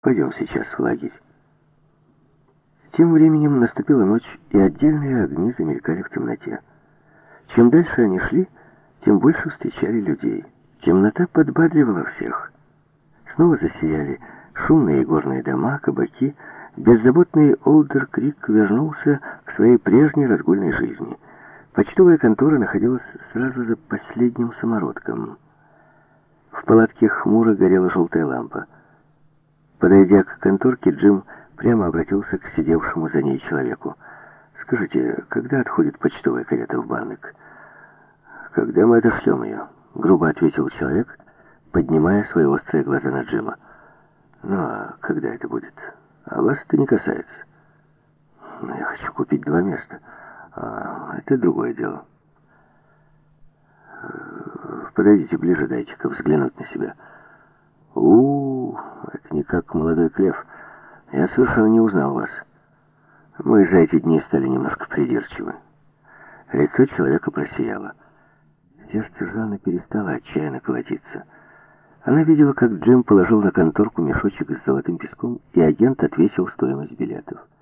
Пойдем сейчас в лагерь. Тем временем наступила ночь, и отдельные огни замелькали в темноте. Чем дальше они шли, тем больше встречали людей. Темнота подбадривала всех. Снова засияли шумные горные дома, кабаки. Беззаботный Олдер-Крик вернулся к своей прежней разгульной жизни. Почтовая контора находилась сразу за последним самородком. В палатке хмуро горела желтая лампа. Подойдя к конторке, Джим прямо обратился к сидевшему за ней человеку. «Скажите, когда отходит почтовая карета в Барнек?» «Когда мы отошлем ее», — грубо ответил человек, поднимая свои острые глаза на Джима. «Ну, а когда это будет? А вас это не касается». «Ну, я хочу купить 2 места. А это другое дело». «Подойдите ближе, дайте-ка взглянуть на себя». Это не как молодой Клев. Я совершенно не узнал вас. Мы за эти дни стали немножко придирчивы». Лицо человека просияло. Сердце Жанны перестало отчаянно колотиться. Она видела, как Джим положил на конторку мешочек с золотым песком, и агент отвесил стоимость билетов.